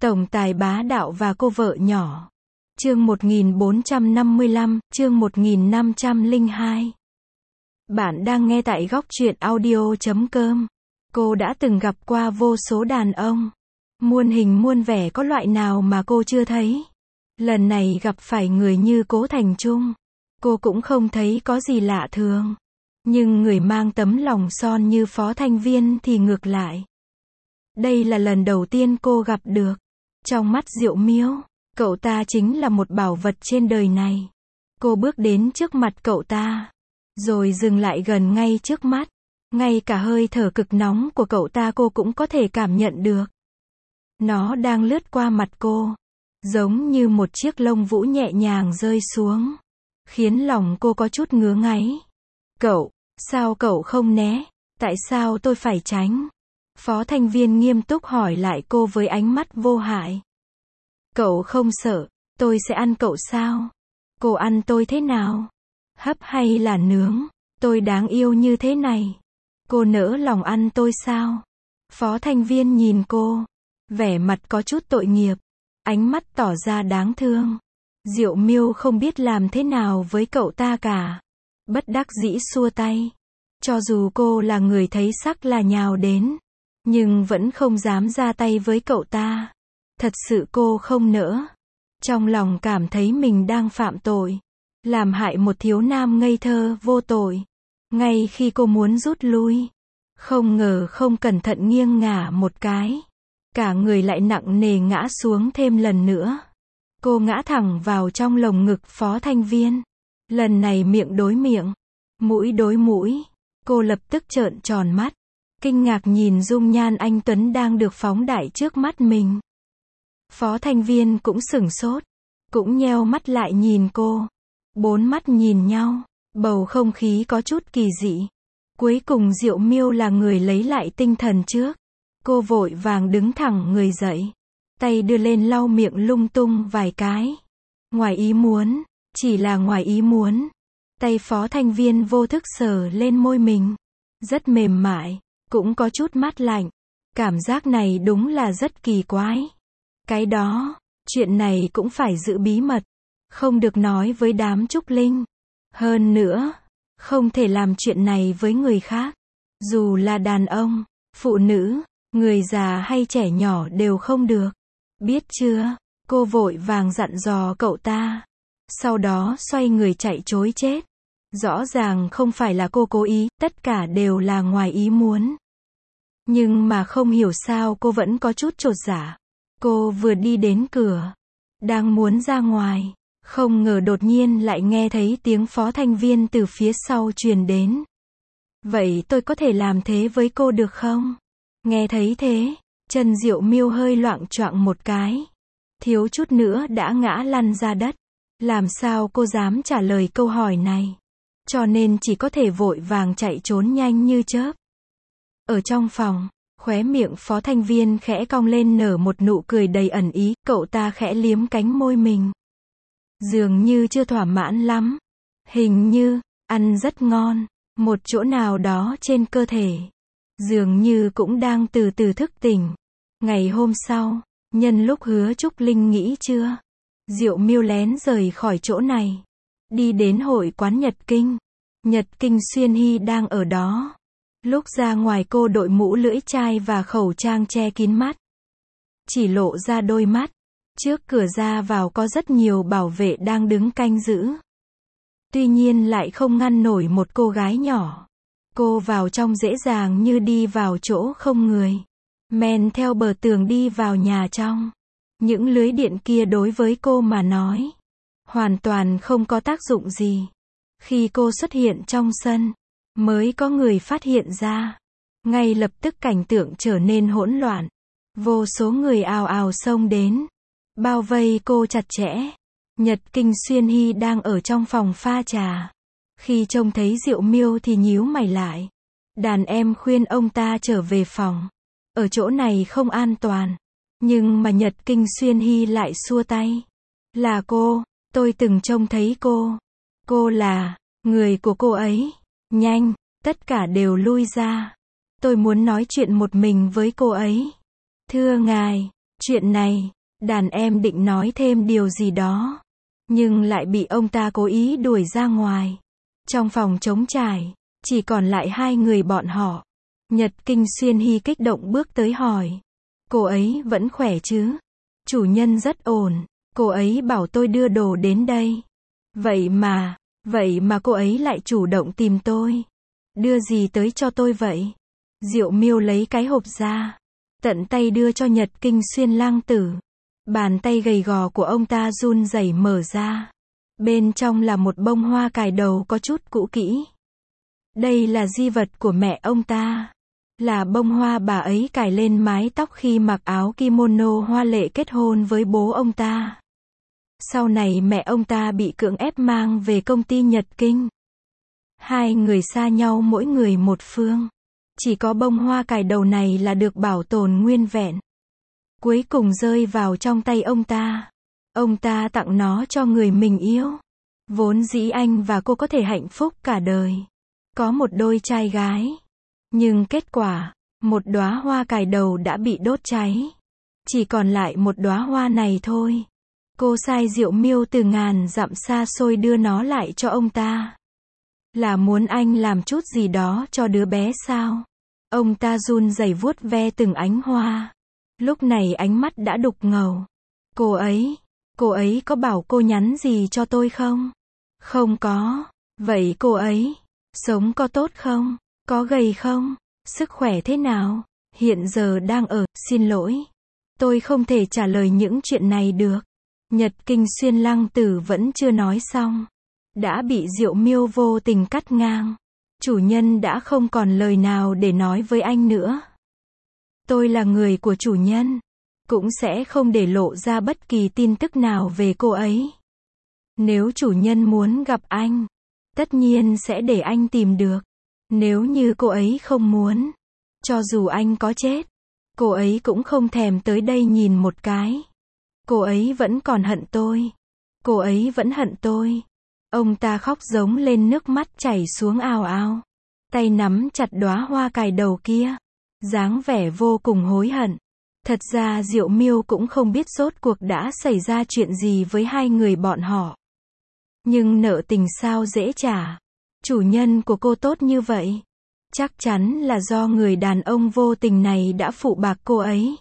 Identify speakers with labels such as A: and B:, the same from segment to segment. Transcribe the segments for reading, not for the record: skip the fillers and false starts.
A: Tổng tài bá đạo và cô vợ nhỏ. Chương 1455, chương 1502. Bạn đang nghe tại góc truyện audio.com. Cô đã từng gặp qua vô số đàn ông. Muôn hình muôn vẻ, có loại nào mà cô chưa thấy. Lần này gặp phải người như Cố Thành Trung, cô cũng không thấy có gì lạ thường. Nhưng người mang tấm lòng son như Phó Thanh Viên thì ngược lại. Đây là lần đầu tiên cô gặp được. Trong mắt Diệu Miêu, cậu ta chính là một bảo vật trên đời này. Cô bước đến trước mặt cậu ta, rồi dừng lại gần ngay trước mắt. Ngay cả hơi thở cực nóng của cậu ta cô cũng có thể cảm nhận được. Nó đang lướt qua mặt cô, giống như một chiếc lông vũ nhẹ nhàng rơi xuống, khiến lòng cô có chút ngứa ngáy. Cậu, sao cậu không né? Tại sao tôi phải tránh? Phó Thanh Viên nghiêm túc hỏi lại cô với ánh mắt vô hại. Cậu không sợ, tôi sẽ ăn cậu sao? Cô ăn tôi thế nào? Hấp hay là nướng? Tôi đáng yêu như thế này. Cô nỡ lòng ăn tôi sao? Phó Thanh Viên nhìn cô, vẻ mặt có chút tội nghiệp, ánh mắt tỏ ra đáng thương. Diệu Miêu không biết làm thế nào với cậu ta cả. Bất đắc dĩ xua tay. Cho dù cô là người thấy sắc là nhào đến, nhưng vẫn không dám ra tay với cậu ta. Thật sự cô không nỡ. Trong lòng cảm thấy mình đang phạm tội, làm hại một thiếu nam ngây thơ vô tội. Ngay khi cô muốn rút lui, không ngờ không cẩn thận nghiêng ngả một cái, cả người lại nặng nề ngã xuống thêm lần nữa. Cô ngã thẳng vào trong lồng ngực Phó Thanh Viên. Lần này miệng đối miệng, mũi đối mũi. Cô lập tức trợn tròn mắt, kinh ngạc nhìn dung nhan anh tuấn đang được phóng đại trước mắt mình. Phó Thanh Viên cũng sửng sốt, cũng nheo mắt lại nhìn cô. Bốn mắt nhìn nhau, bầu không khí có chút kỳ dị. Cuối cùng Diệu Miêu là người lấy lại tinh thần trước. Cô vội vàng đứng thẳng người dậy, tay đưa lên lau miệng lung tung vài cái. Ngoài ý muốn, chỉ là ngoài ý muốn. Tay Phó Thanh Viên vô thức sờ lên môi mình, rất mềm mại, cũng có chút mát lạnh. Cảm giác này đúng là rất kỳ quái. Cái đó, chuyện này cũng phải giữ bí mật, không được nói với đám Trúc Linh. Hơn nữa, không thể làm chuyện này với người khác. Dù là đàn ông, phụ nữ, người già hay trẻ nhỏ đều không được. Biết chưa? Cô vội vàng dặn dò cậu ta. Sau đó xoay người chạy trối chết. Rõ ràng không phải là cô cố ý, tất cả đều là ngoài ý muốn. Nhưng mà không hiểu sao cô vẫn có chút chột dạ. Cô vừa đi đến cửa, đang muốn ra ngoài, không ngờ đột nhiên lại nghe thấy tiếng Phó Thanh Viên từ phía sau truyền đến. Vậy tôi có thể làm thế với cô được không? Nghe thấy thế, chân Diệu Miêu hơi loạng choạng một cái, thiếu chút nữa đã ngã lăn ra đất. Làm sao cô dám trả lời câu hỏi này? Cho nên chỉ có thể vội vàng chạy trốn nhanh như chớp. Ở trong phòng, khóe miệng Phó Thanh Viên khẽ cong lên nở một nụ cười đầy ẩn ý, cậu ta khẽ liếm cánh môi mình. Dường như chưa thỏa mãn lắm. Hình như, ăn rất ngon, một chỗ nào đó trên cơ thể. Dường như cũng đang từ từ thức tỉnh. Ngày hôm sau, nhân lúc Hứa Trúc Linh nghỉ trưa, Diệu Miêu lén rời khỏi chỗ này, đi đến hội quán Nhật Kinh. Nhật Kinh Xuyên Hy đang ở đó. Lúc ra ngoài cô đội mũ lưỡi chai và khẩu trang che kín mắt, chỉ lộ ra đôi mắt. Trước cửa ra vào có rất nhiều bảo vệ đang đứng canh giữ. Tuy nhiên lại không ngăn nổi một cô gái nhỏ. Cô vào trong dễ dàng như đi vào chỗ không người. Men theo bờ tường đi vào nhà trong. Những lưới điện kia đối với cô mà nói, hoàn toàn không có tác dụng gì. Khi cô xuất hiện trong sân, mới có người phát hiện ra. Ngay lập tức cảnh tượng trở nên hỗn loạn. Vô số người ào ào xông đến, bao vây cô chặt chẽ. Nhật Kinh Xuyên Hy đang ở trong phòng pha trà. Khi trông thấy Diệu Miêu thì nhíu mày lại. Đàn em khuyên ông ta trở về phòng. Ở chỗ này không an toàn. Nhưng mà Nhật Kinh Xuyên Hy lại xua tay. Là cô, tôi từng trông thấy cô. Cô là người của cô ấy. Nhanh, tất cả đều lui ra. Tôi muốn nói chuyện một mình với cô ấy. Thưa ngài, Chuyện này, đàn em định nói thêm điều gì đó, nhưng lại bị ông ta cố ý đuổi ra ngoài. Trong phòng trống trải, chỉ còn lại hai người bọn họ. Nhật Kinh Xuyên Hy kích động bước tới hỏi. Cô ấy vẫn khỏe chứ? Chủ nhân rất ổn, cô ấy bảo tôi đưa đồ đến đây. Vậy mà cô ấy lại chủ động tìm tôi. Đưa gì tới cho tôi vậy? Diệu Miêu lấy cái hộp ra, tận tay đưa cho Nhật Kinh Xuyên lang tử. Bàn tay gầy gò của ông ta run rẩy mở ra. Bên trong là một bông hoa cài đầu có chút cũ kỹ. Đây là di vật của mẹ ông ta. Là bông hoa bà ấy cài lên mái tóc khi mặc áo kimono hoa lệ kết hôn với bố ông ta. Sau này mẹ ông ta bị cưỡng ép mang về công ty Nhật Kinh. Hai người xa nhau mỗi người một phương. Chỉ có bông hoa cài đầu này là được bảo tồn nguyên vẹn. Cuối cùng rơi vào trong tay ông ta. Ông ta tặng nó cho người mình yêu. Vốn dĩ anh và cô có thể hạnh phúc cả đời. Có một đôi trai gái. Nhưng kết quả, một đóa hoa cài đầu đã bị đốt cháy. Chỉ còn lại một đóa hoa này thôi. Cô sai Diệu Miêu từ ngàn dặm xa xôi đưa nó lại cho ông ta. Là muốn anh làm chút gì đó cho đứa bé sao? Ông ta run rẩy vuốt ve từng ánh hoa. Lúc này ánh mắt đã đục ngầu. Cô ấy có bảo cô nhắn gì cho tôi không? Không có. Vậy cô ấy, sống có tốt không? Có gầy không? Sức khỏe thế nào? Hiện giờ đang ở, xin lỗi. Tôi không thể trả lời những chuyện này được. Nhật Kinh Xuyên Lăng Tử vẫn chưa nói xong. Đã bị Diệu Miêu vô tình cắt ngang. Chủ nhân đã không còn lời nào để nói với anh nữa. Tôi là người của chủ nhân. Cũng sẽ không để lộ ra bất kỳ tin tức nào về cô ấy. Nếu chủ nhân muốn gặp anh, tất nhiên sẽ để anh tìm được. Nếu như cô ấy không muốn, cho dù anh có chết, cô ấy cũng không thèm tới đây nhìn một cái. Cô ấy vẫn còn hận tôi. Cô ấy vẫn hận tôi. Ông ta khóc giống lên, nước mắt chảy xuống ào ào. Tay nắm chặt đóa hoa cài đầu kia. Dáng vẻ vô cùng hối hận. Thật ra Diệu Miêu cũng không biết rốt cuộc đã xảy ra chuyện gì với hai người bọn họ. Nhưng nợ tình sao dễ trả. Chủ nhân của cô tốt như vậy. Chắc chắn là do người đàn ông vô tình này đã phụ bạc cô ấy.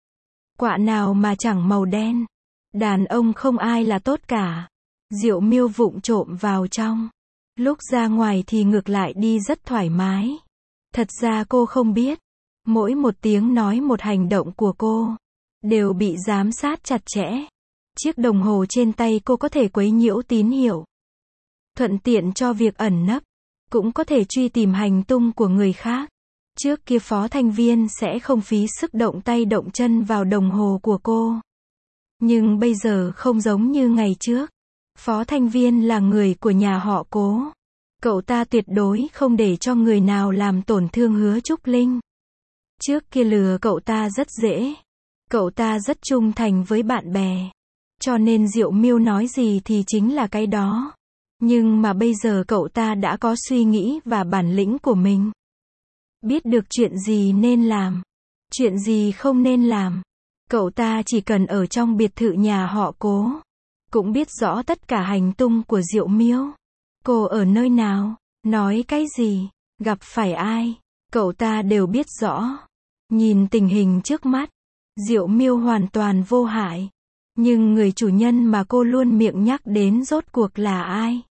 A: Quạ nào mà chẳng màu đen. Đàn ông không ai là tốt cả. Diệu Miêu vụng trộm vào trong. Lúc ra ngoài thì ngược lại đi rất thoải mái. Thật ra cô không biết. Mỗi một tiếng nói, một hành động của cô đều bị giám sát chặt chẽ. Chiếc đồng hồ trên tay cô có thể quấy nhiễu tín hiệu. Thuận tiện cho việc ẩn nấp. Cũng có thể truy tìm hành tung của người khác. Trước kia Phó Thanh Viên sẽ không phí sức động tay động chân vào đồng hồ của cô. Nhưng bây giờ không giống như ngày trước. Phó Thanh Viên là người của nhà họ Cố. Cậu ta tuyệt đối không để cho người nào làm tổn thương Hứa Trúc Linh. Trước kia lừa cậu ta rất dễ. Cậu ta rất trung thành với bạn bè. Cho nên Diệu Miêu nói gì thì chính là cái đó. Nhưng mà bây giờ cậu ta đã có suy nghĩ và bản lĩnh của mình. Biết được chuyện gì nên làm, chuyện gì không nên làm. Cậu ta chỉ cần ở trong biệt thự nhà họ Cố. Cũng biết rõ tất cả hành tung của Diệu Miêu. Cô ở nơi nào, nói cái gì, gặp phải ai, cậu ta đều biết rõ. Nhìn tình hình trước mắt, Diệu Miêu hoàn toàn vô hại. Nhưng người chủ nhân mà cô luôn miệng nhắc đến rốt cuộc là ai?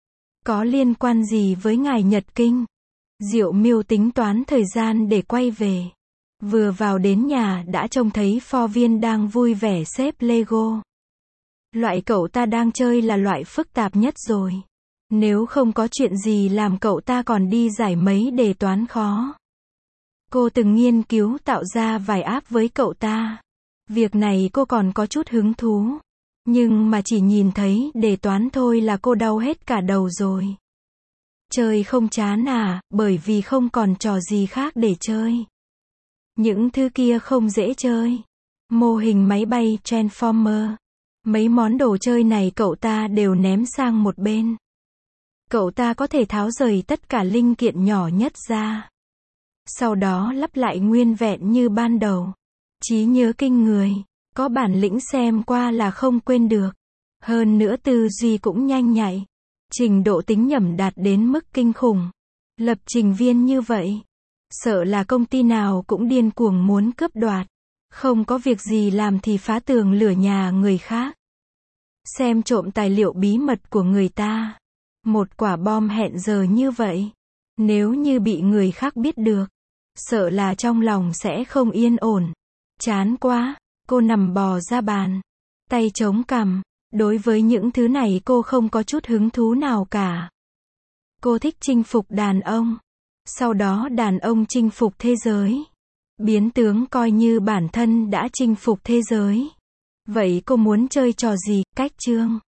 A: Có liên quan gì với ngài Nhật Kinh? Diệu Miêu tính toán thời gian để quay về. Vừa vào đến nhà đã trông thấy Phó Viên đang vui vẻ xếp Lego. Loại cậu ta đang chơi là loại phức tạp nhất rồi. Nếu không có chuyện gì làm cậu ta còn đi giải mấy đề toán khó. Cô từng nghiên cứu tạo ra vài app với cậu ta. Việc này cô còn có chút hứng thú. Nhưng mà chỉ nhìn thấy đề toán thôi là cô đau hết cả đầu rồi. Chơi không chán à, bởi vì không còn trò gì khác để chơi. Những thứ kia không dễ chơi. Mô hình máy bay Transformer. Mấy món đồ chơi này cậu ta đều ném sang một bên. Cậu ta có thể tháo rời tất cả linh kiện nhỏ nhất ra. Sau đó lắp lại nguyên vẹn như ban đầu. Trí nhớ kinh người. Có bản lĩnh xem qua là không quên được. Hơn nữa tư duy cũng nhanh nhạy. Trình độ tính nhẩm đạt đến mức kinh khủng. Lập trình viên như vậy, sợ là công ty nào cũng điên cuồng muốn cướp đoạt. Không có việc gì làm thì phá tường lửa nhà người khác. Xem trộm tài liệu bí mật của người ta. Một quả bom hẹn giờ như vậy. Nếu như bị người khác biết được, sợ là trong lòng sẽ không yên ổn. Chán quá, cô nằm bò ra bàn. Tay chống cằm. Đối với những thứ này cô không có chút hứng thú nào cả. Cô thích chinh phục đàn ông. Sau đó đàn ông chinh phục thế giới. Biến tướng coi như bản thân đã chinh phục thế giới. Vậy cô muốn chơi trò gì? Cách chương.